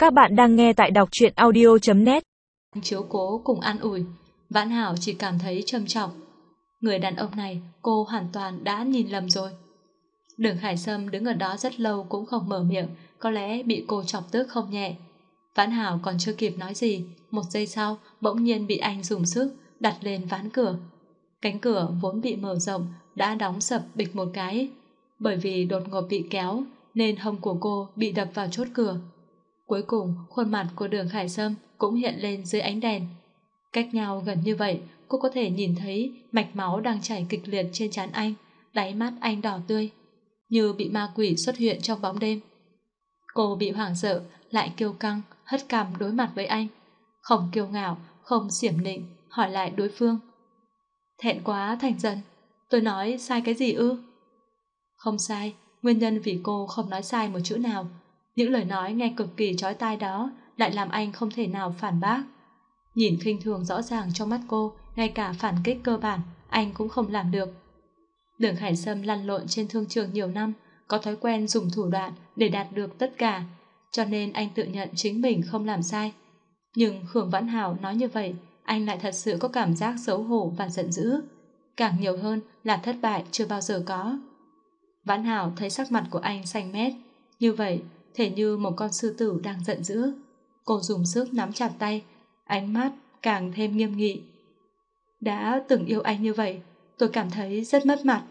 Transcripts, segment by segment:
Các bạn đang nghe tại đọc truyện audio.net. Chiếu cố cùng an ủi, Vãn Hảo chỉ cảm thấy trầm trọng. Người đàn ông này cô hoàn toàn đã nhìn lầm rồi. Đường Khải Sâm đứng ở đó rất lâu cũng không mở miệng, có lẽ bị cô chọc tức không nhẹ. Vãn Hảo còn chưa kịp nói gì, một giây sau bỗng nhiên bị anh dùng sức đặt lên ván cửa. Cánh cửa vốn bị mở rộng đã đóng sập bịch một cái. Bởi vì đột ngột bị kéo nên hông của cô bị đập vào chốt cửa. Cuối cùng khuôn mặt của Đường Khải Sâm cũng hiện lên dưới ánh đèn. Cách nhau gần như vậy, cô có thể nhìn thấy mạch máu đang chảy kịch liệt trên trán anh, đáy mắt anh đỏ tươi, như bị ma quỷ xuất hiện trong bóng đêm. Cô bị hoảng sợ, lại kiêu căng, hất cằm đối mặt với anh. Không kiêu ngạo, không xiểm nịnh, hỏi lại đối phương. Thẹn quá thành giận, tôi nói sai cái gì ư? Không sai, nguyên nhân vì cô không nói sai một chữ nào. Những lời nói nghe cực kỳ chói tai đó lại làm anh không thể nào phản bác. Nhìn khinh thường rõ ràng trong mắt cô, ngay cả phản kích cơ bản anh cũng không làm được. Đường Khải Sâm lăn lộn trên thương trường nhiều năm, có thói quen dùng thủ đoạn để đạt được tất cả, cho nên anh tự nhận chính mình không làm sai. Nhưng Khương Vãn Hảo nói như vậy, anh lại thật sự có cảm giác xấu hổ và giận dữ. Càng nhiều hơn là thất bại chưa bao giờ có. Vãn Hảo thấy sắc mặt của anh xanh mét, như vậy thể như một con sư tử đang giận dữ. Cô dùng sức nắm chặt tay, ánh mắt càng thêm nghiêm nghị. Đã từng yêu anh như vậy, tôi cảm thấy rất mất mặt.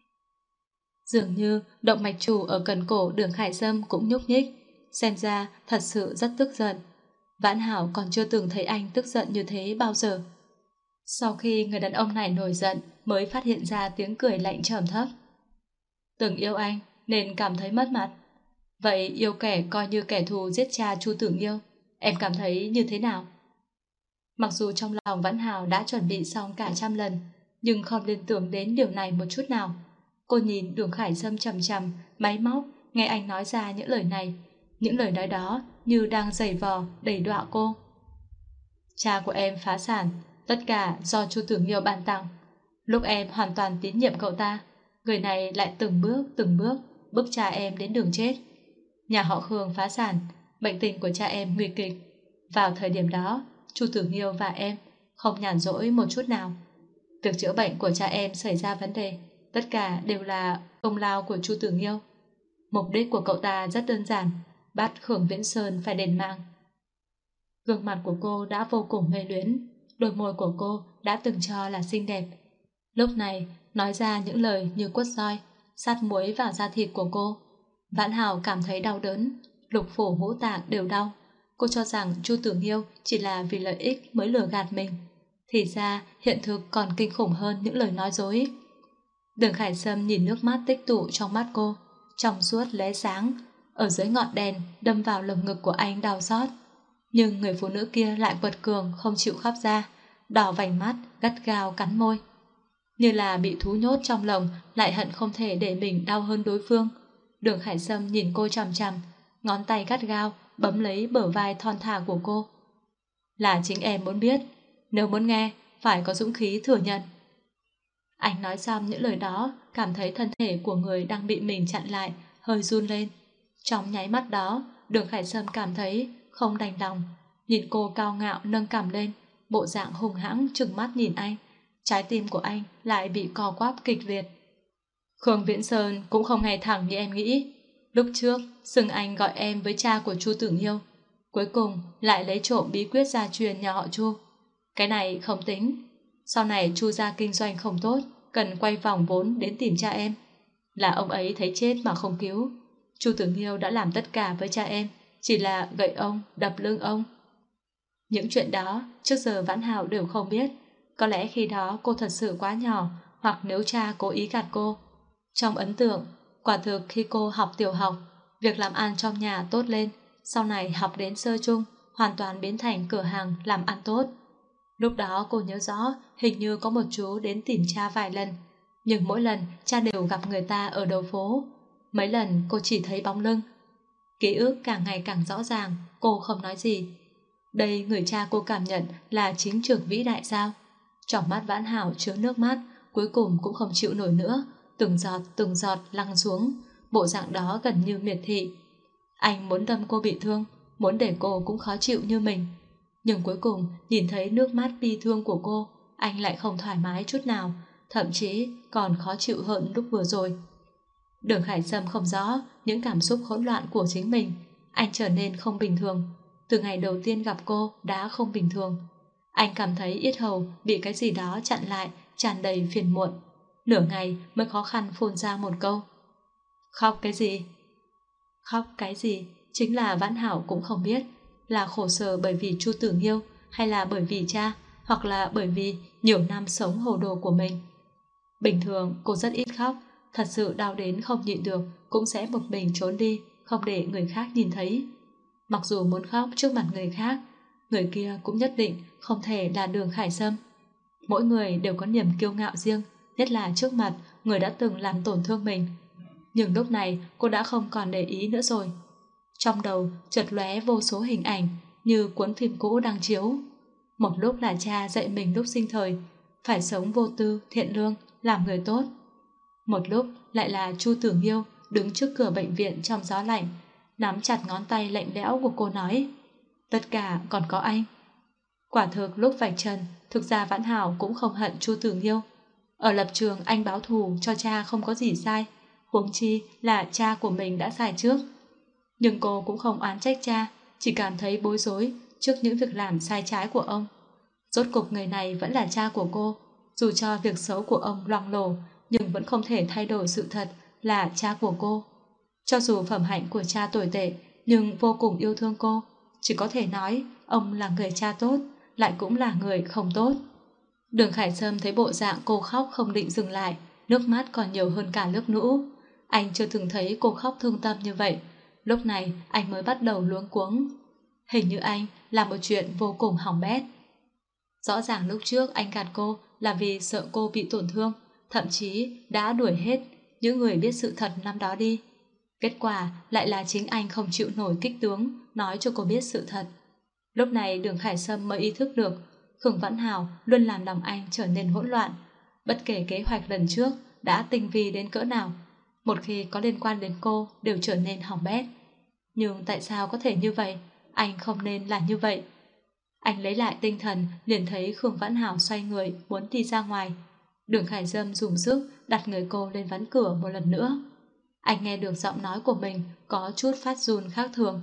Dường như động mạch chủ ở cần cổ Đường Khải Sâm cũng nhúc nhích, xem ra thật sự rất tức giận. Vãn Hảo còn chưa từng thấy anh tức giận như thế bao giờ. Sau khi người đàn ông này nổi giận mới phát hiện ra tiếng cười lạnh trầm thấp. Từng yêu anh nên cảm thấy mất mặt. Vậy yêu kẻ coi như kẻ thù giết cha Chu Tưởng Yêu, em cảm thấy như thế nào? Mặc dù trong lòng Vãn Hảo đã chuẩn bị xong cả trăm lần, nhưng không liên tưởng đến điều này một chút nào. Cô nhìn Đường Khải Sâm chằm chằm, máy móc, nghe anh nói ra những lời này. Những lời nói đó như đang giày vò, đẩy đọa cô. Cha của em phá sản, tất cả do Chu Tưởng Yêu ban tặng. Lúc em hoàn toàn tín nhiệm cậu ta, người này lại từng bước bức cha em đến đường chết. Nhà họ Khương phá sản, bệnh tình của cha em nguy kịch. Vào thời điểm đó, Chu Tưởng Yêu và em không nhàn rỗi một chút nào. Việc chữa bệnh của cha em xảy ra vấn đề, tất cả đều là công lao của Chu Tưởng Yêu. Mục đích của cậu ta rất đơn giản, bắt Khương Viễn Sơn phải đền mạng. Gương mặt của cô đã vô cùng mê luyến, đôi môi của cô đã từng cho là xinh đẹp. Lúc này, nói ra những lời như quất roi, sát muối vào da thịt của cô. Vãn Hảo cảm thấy đau đớn, lục phủ ngũ tạng đều đau. Cô cho rằng Chu Tưởng Yêu chỉ là vì lợi ích mới lừa gạt mình. Thì ra hiện thực còn kinh khủng hơn những lời nói dối. Đường Khải Sâm nhìn nước mắt tích tụ trong mắt cô, trong suốt lóe sáng, ở dưới ngọn đèn đâm vào lồng ngực của anh đau xót. Nhưng người phụ nữ kia lại quật cường không chịu khóc ra, đỏ vành mắt, gắt gao cắn môi. Như là bị thú nhốt trong lồng, lại hận không thể để mình đau hơn đối phương. Đường Khải Sâm nhìn cô chằm chằm, ngón tay gắt gao bấm lấy bờ vai thon thả của cô. Là chính em muốn biết, nếu muốn nghe phải có dũng khí thừa nhận. Anh nói xong những lời đó, cảm thấy thân thể của người đang bị mình chặn lại hơi run lên. Trong nháy mắt đó, Đường Khải Sâm cảm thấy không đành lòng, nhìn cô cao ngạo nâng cằm lên, bộ dạng hùng hãng trừng mắt nhìn anh. Trái tim của anh lại bị co quắp kịch liệt. Khương Viễn Sơn cũng không hề thẳng như em nghĩ. Lúc trước xưng anh gọi em với cha của Chu Tưởng Yêu, cuối cùng lại lấy trộm bí quyết gia truyền nhà họ Chu. Cái này không tính. Sau này Chu gia kinh doanh không tốt, cần quay vòng vốn đến tìm cha em. Là ông ấy thấy chết mà không cứu. Chu Tưởng Yêu đã làm tất cả với cha em, chỉ là gậy ông, đập lưng ông. Những chuyện đó trước giờ Vãn Hảo đều không biết. Có lẽ khi đó cô thật sự quá nhỏ, hoặc nếu cha cố ý gạt cô. Trong ấn tượng, quả thực khi cô học tiểu học, việc làm ăn trong nhà tốt lên, sau này học đến sơ trung, hoàn toàn biến thành cửa hàng làm ăn tốt. Lúc đó cô nhớ rõ hình như có một chú đến tìm cha vài lần, nhưng mỗi lần cha đều gặp người ta ở đầu phố. Mấy lần cô chỉ thấy bóng lưng. Ký ức càng ngày càng rõ ràng, cô không nói gì. Đây người cha cô cảm nhận là chính trưởng vĩ đại sao? Trong mắt Vãn Hảo chứa nước mắt, cuối cùng cũng không chịu nổi nữa, từng giọt lăn xuống, bộ dạng đó gần như miệt thị. Anh muốn đâm cô bị thương, muốn để cô cũng khó chịu như mình. Nhưng cuối cùng nhìn thấy nước mắt bi thương của cô, anh lại không thoải mái chút nào, thậm chí còn khó chịu hơn lúc vừa rồi. Đường Khải Sâm không rõ những cảm xúc hỗn loạn của chính mình. Anh trở nên không bình thường. Từ ngày đầu tiên gặp cô đã không bình thường. Anh cảm thấy yết hầu bị cái gì đó chặn lại, tràn đầy phiền muộn. Nửa ngày mới khó khăn phun ra một câu. Khóc cái gì? Khóc cái gì? Chính là Vãn Hảo cũng không biết. Là khổ sở bởi vì Chu Tử Nghiêu, hay là bởi vì cha, hoặc là bởi vì nhiều năm sống hồ đồ của mình. Bình thường cô rất ít khóc, thật sự đau đến không nhịn được cũng sẽ một mình trốn đi, không để người khác nhìn thấy. Mặc dù muốn khóc trước mặt người khác, người kia cũng nhất định không thể là Đường Khải Sâm. Mỗi người đều có niềm kiêu ngạo riêng, nhất là trước mặt người đã từng làm tổn thương mình. Nhưng lúc này cô đã không còn để ý nữa rồi. Trong đầu chợt lóe vô số hình ảnh như cuốn phim cũ đang chiếu. Một lúc là cha dạy mình lúc sinh thời phải sống vô tư, thiện lương, làm người tốt. Một lúc lại là Chu Tử Nghiêu đứng trước cửa bệnh viện trong gió lạnh, nắm chặt ngón tay lạnh lẽo của cô nói: tất cả còn có anh. Quả thực lúc vạch trần, thực ra Vãn Hảo cũng không hận Chu Tử Nghiêu. Ở lập trường anh báo thù cho cha không có gì sai, huống chi là cha của mình đã sai trước. Nhưng cô cũng không oán trách cha, chỉ cảm thấy bối rối trước những việc làm sai trái của ông. Rốt cục người này vẫn là cha của cô, dù cho việc xấu của ông loang lổ, nhưng vẫn không thể thay đổi sự thật là cha của cô. Cho dù phẩm hạnh của cha tồi tệ, nhưng vô cùng yêu thương cô, chỉ có thể nói ông là người cha tốt, lại cũng là người không tốt. Đường Khải Sâm thấy bộ dạng cô khóc không định dừng lại, nước mắt còn nhiều hơn cả nước lũ. Anh chưa từng thấy cô khóc thương tâm như vậy. Lúc này anh mới bắt đầu luống cuống. Hình như anh làm một chuyện vô cùng hỏng bét. Rõ ràng lúc trước anh gạt cô là vì sợ cô bị tổn thương, thậm chí đã đuổi hết những người biết sự thật năm đó đi. Kết quả lại là chính anh không chịu nổi kích tướng nói cho cô biết sự thật. Lúc này Đường Khải Sâm mới ý thức được Khương Vãn Hảo luôn làm lòng anh trở nên hỗn loạn. Bất kể kế hoạch lần trước đã tinh vi đến cỡ nào, một khi có liên quan đến cô đều trở nên hỏng bét. Nhưng tại sao có thể như vậy? Anh không nên là như vậy. Anh lấy lại tinh thần, liền thấy Khương Vãn Hảo xoay người muốn đi ra ngoài. Đường Khải Sâm dùng sức đặt người cô lên ván cửa một lần nữa. Anh nghe được giọng nói của mình có chút phát run khác thường.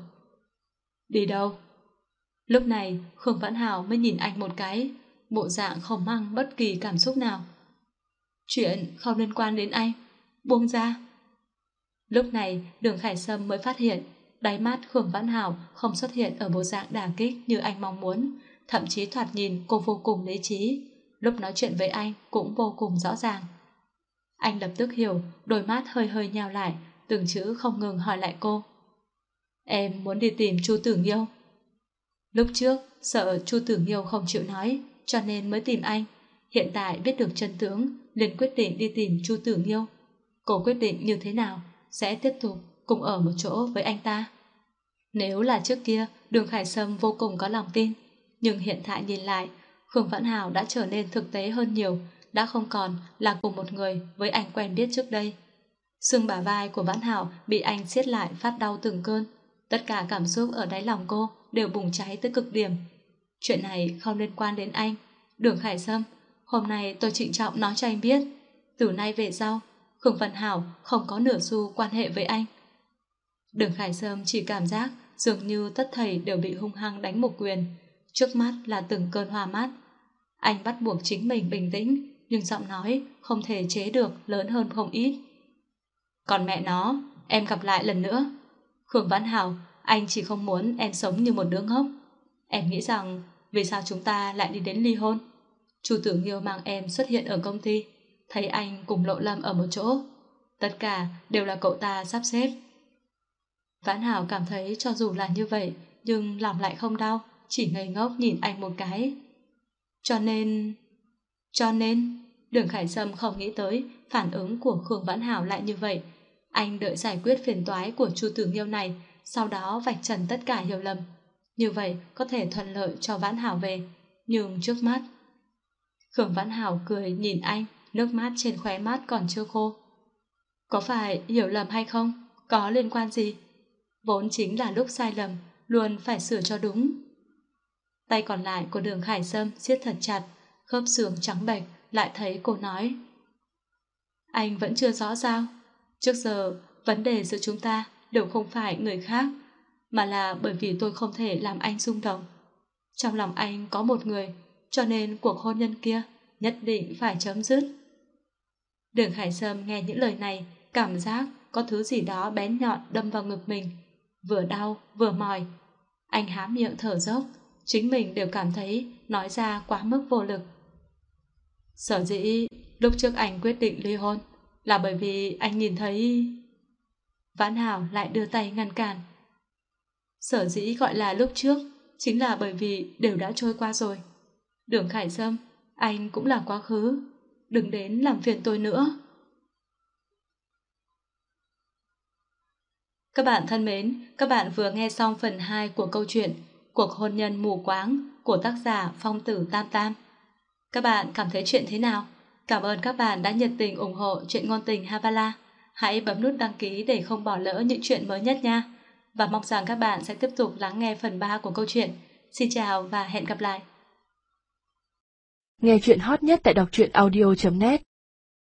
Đi đâu? Lúc này Khương Vãn Hảo mới nhìn anh một cái, bộ dạng không mang bất kỳ cảm xúc nào. Chuyện không liên quan đến anh, buông ra. Lúc này Đường Khải Sâm mới phát hiện đáy mắt Khương Vãn Hảo không xuất hiện ở bộ dạng đả kích như anh mong muốn, thậm chí thoạt nhìn cô vô cùng lý trí, lúc nói chuyện với anh cũng vô cùng rõ ràng. Anh lập tức hiểu, đôi mắt hơi hơi nheo lại, từng chữ không ngừng hỏi lại cô. Em muốn đi tìm Chu Tử Nghiêu. Lúc trước sợ Chu Tử Nghiêu không chịu nói, cho nên mới tìm anh. Hiện tại biết được chân tướng, liền quyết định đi tìm Chu Tử Nghiêu. Cô quyết định như thế nào sẽ tiếp tục cùng ở một chỗ với anh ta. Nếu là trước kia, Đường Khải Sâm vô cùng có lòng tin, nhưng hiện tại nhìn lại, Khương Vãn Hảo đã trở nên thực tế hơn nhiều, đã không còn là cùng một người với anh quen biết trước đây. Xương bả vai của Vãn Hảo bị anh siết lại phát đau từng cơn. Tất cả cảm xúc ở đáy lòng cô đều bùng cháy tới cực điểm. Chuyện này không liên quan đến anh. Đường Khải Sâm, hôm nay tôi trịnh trọng nói cho anh biết, từ nay về sau, Khương Vãn Hảo không có nửa xu quan hệ với anh. Đường Khải Sâm chỉ cảm giác dường như tất thảy đều bị hung hăng đánh một quyền. Trước mắt là từng cơn hoa mắt. Anh bắt buộc chính mình bình tĩnh, nhưng giọng nói không thể chế được lớn hơn không ít. Còn mẹ nó, em gặp lại lần nữa. Khương Vãn Hảo, anh chỉ không muốn em sống như một đứa ngốc. Em nghĩ rằng vì sao chúng ta lại đi đến ly hôn? Chu Tử Nghiêu mang em xuất hiện ở công ty, thấy anh cùng Lộ Lâm ở một chỗ. Tất cả đều là cậu ta sắp xếp. Vãn Hảo cảm thấy cho dù là như vậy, nhưng lòng lại không đau, chỉ ngây ngốc nhìn anh một cái. Cho nên Đường Khải Sâm không nghĩ tới phản ứng của Khương Vãn Hảo lại như vậy. Anh đợi giải quyết phiền toái của Chu Tử Nghiêu này, sau đó vạch trần tất cả hiểu lầm. Như vậy có thể thuận lợi cho Vãn Hảo về. Nhưng trước mắt, Khương Vãn Hảo cười nhìn anh, nước mắt trên khóe mắt còn chưa khô. Có phải hiểu lầm hay không? Có liên quan gì? Vốn chính là lúc sai lầm, luôn phải sửa cho đúng. Tay còn lại của Đường Khải Sâm siết thật chặt, khớp xương trắng bệch, lại thấy cô nói. Anh vẫn chưa rõ sao? Trước giờ, vấn đề giữa chúng ta đều không phải người khác, mà là bởi vì tôi không thể làm anh rung động. Trong lòng anh có một người, cho nên cuộc hôn nhân kia nhất định phải chấm dứt. Đường Khải Sâm nghe những lời này, cảm giác có thứ gì đó bén nhọn đâm vào ngực mình, vừa đau vừa mỏi. Anh há miệng thở dốc, chính mình đều cảm thấy nói ra quá mức vô lực. Sở dĩ lúc trước anh quyết định ly hôn là bởi vì anh nhìn thấy... Vãn Hảo lại đưa tay ngăn cản. Sở dĩ gọi là lúc trước chính là bởi vì đều đã trôi qua rồi. Đường Khải Sâm, anh cũng là quá khứ, đừng đến làm phiền tôi nữa. Các bạn thân mến, các bạn vừa nghe xong phần 2 của câu chuyện Cuộc hôn nhân mù quáng của tác giả Phong Tử Tam Tam. Các bạn cảm thấy chuyện thế nào? Cảm ơn các bạn đã nhiệt tình ủng hộ truyện ngôn tình Havala. Hãy bấm nút đăng ký để không bỏ lỡ những chuyện mới nhất nha. Và mong rằng các bạn sẽ tiếp tục lắng nghe phần 3 của câu chuyện. Xin chào và hẹn gặp lại. Nghe chuyện hot nhất tại đọc truyện audio.net